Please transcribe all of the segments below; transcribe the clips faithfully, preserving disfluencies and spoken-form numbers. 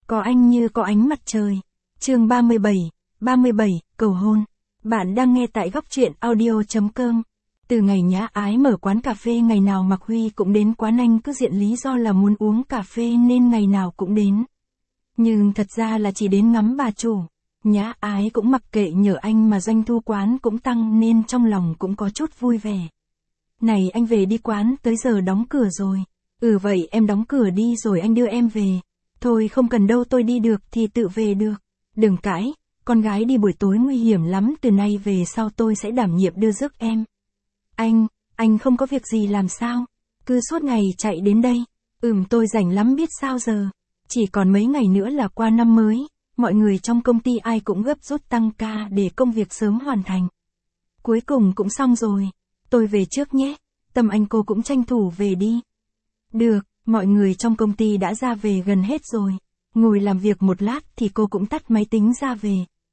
Có anh như có ánh mặt trời. Chương ba mươi bảy, ba mươi bảy, cầu hôn. Bạn đang nghe tại góc truyện audio chấm com. Từ ngày Nhã Ái mở quán cà phê, ngày nào Mạc Huy cũng đến quán, anh cứ diện lý do là muốn uống cà phê nên ngày nào cũng đến. Nhưng thật ra là chỉ đến ngắm bà chủ. Nhã Ái cũng mặc kệ, nhờ anh mà doanh thu quán cũng tăng nên trong lòng cũng có chút vui vẻ. Này anh về đi, quán tới giờ đóng cửa rồi. Ừ vậy em đóng cửa đi rồi anh đưa em về. Thôi không cần đâu, tôi đi được thì tự về được. Đừng cãi, con gái đi buổi tối nguy hiểm lắm, từ nay về sau tôi sẽ đảm nhiệm đưa rước em. Anh, anh không có việc gì làm sao? Cứ suốt ngày chạy đến đây. Ừm tôi rảnh lắm biết sao giờ. Chỉ còn mấy ngày nữa là qua năm mới, mọi người trong công ty ai cũng gấp rút tăng ca để công việc sớm hoàn thành. Cuối cùng cũng xong rồi. Tôi về trước nhé. Tâm Anh cô cũng tranh thủ về đi. Được, mọi người trong công ty đã ra về gần hết rồi. Ngồi làm việc một lát thì cô cũng tắt máy tính ra về.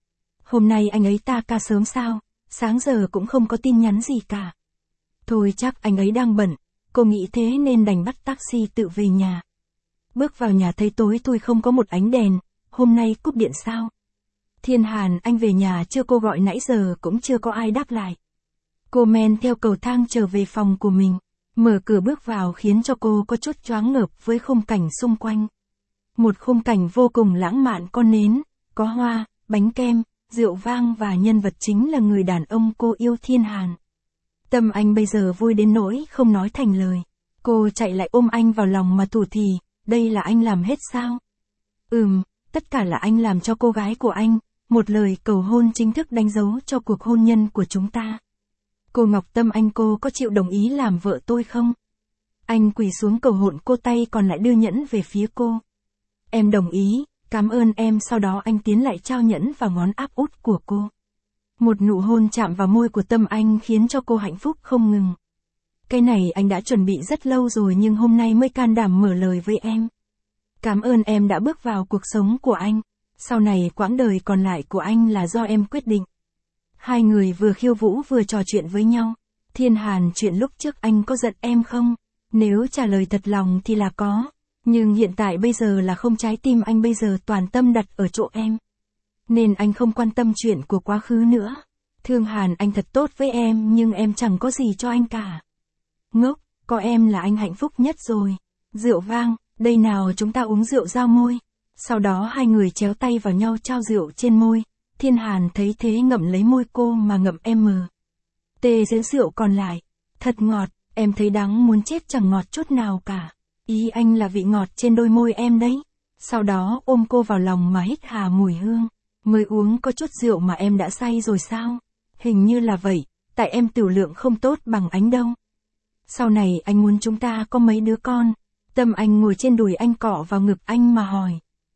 Hôm nay anh ấy ta ca sớm sao? Sáng giờ cũng không có tin nhắn gì cả. Thôi chắc anh ấy đang bận. Cô nghĩ thế nên đành bắt taxi tự về nhà. Bước vào nhà thấy tối thui không có một ánh đèn. Hôm nay cúp điện sao? Thiên Hàn, anh về nhà chưa? Cô gọi nãy giờ cũng chưa có ai đáp lại. Cô men theo cầu thang trở về phòng của mình. Mở cửa bước vào khiến cho cô có chút choáng ngợp với khung cảnh xung quanh. Một khung cảnh vô cùng lãng mạn, có nến, có hoa, bánh kem, rượu vang và nhân vật chính là người đàn ông cô yêu, Thiên Hàn. Tâm Anh bây giờ vui đến nỗi không nói thành lời. Cô chạy lại ôm anh vào lòng mà thủ thỉ, đây là anh làm hết sao? Ừm, tất cả là anh làm cho cô gái của anh, một lời cầu hôn chính thức đánh dấu cho cuộc hôn nhân của chúng ta. Cô Ngọc Tâm Anh, cô có chịu đồng ý làm vợ tôi không? Anh quỳ xuống cầu hôn cô, tay còn lại đưa nhẫn về phía cô. Em đồng ý, cảm ơn em. Sau đó anh tiến lại trao nhẫn vào ngón áp út của cô. Một nụ hôn chạm vào môi của Tâm Anh khiến cho cô hạnh phúc không ngừng. Cái này anh đã chuẩn bị rất lâu rồi nhưng hôm nay mới can đảm mở lời với em. Cảm ơn em đã bước vào cuộc sống của anh. Sau này quãng đời còn lại của anh là do em quyết định. Hai người vừa khiêu vũ vừa trò chuyện với nhau. Thiên Hàn, chuyện lúc trước anh có giận em không? Nếu trả lời thật lòng thì là có. Nhưng hiện tại bây giờ là không, trái tim anh bây giờ toàn tâm đặt ở chỗ em. Nên anh không quan tâm chuyện của quá khứ nữa. Thương Hàn, anh thật tốt với em nhưng em chẳng có gì cho anh cả. Ngốc, có em là anh hạnh phúc nhất rồi. Rượu vang, đây nào chúng ta uống rượu giao môi. Sau đó hai người chéo tay vào nhau trao rượu trên môi. Thiên Hàn thấy thế ngậm lấy môi cô mà ngậm em mờ. Tê dưới rượu còn lại. Thật ngọt, em thấy đắng muốn chết, chẳng ngọt chút nào cả. Ý anh là vị ngọt trên đôi môi em đấy. Sau đó ôm cô vào lòng mà hít hà mùi hương. Mới uống có chút rượu mà em đã say rồi sao? Hình như là vậy, tại em tiểu lượng không tốt bằng anh đâu. Sau này anh muốn chúng ta có mấy đứa con. Tâm Anh ngồi trên đùi anh cọ vào ngực anh mà hỏi.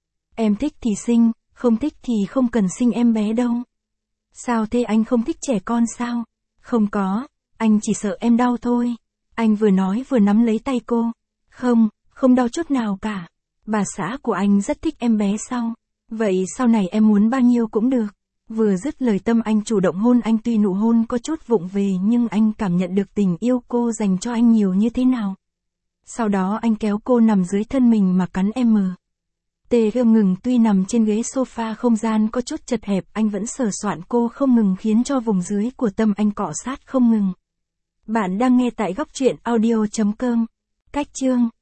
Em thích thì sinh, không thích thì không cần sinh em bé đâu. Sao thế, anh không thích trẻ con sao? Không có, anh chỉ sợ em đau thôi. Anh vừa nói vừa nắm lấy tay cô. Không, không đau chút nào cả. Bà xã của anh rất thích em bé sao? Vậy sau này em muốn bao nhiêu cũng được. Vừa dứt lời Tâm Anh chủ động hôn anh, tuy nụ hôn có chút vụng về nhưng anh cảm nhận được tình yêu cô dành cho anh nhiều như thế nào. Sau đó anh kéo cô nằm dưới thân mình mà cắn em mờ. Tê gương ngừng, tuy nằm trên ghế sofa không gian có chút chật hẹp, anh vẫn sờ soạn cô không ngừng khiến cho vùng dưới của Tâm Anh cọ sát không ngừng. Bạn đang nghe tại góc truyện audio chấm com. Cách chương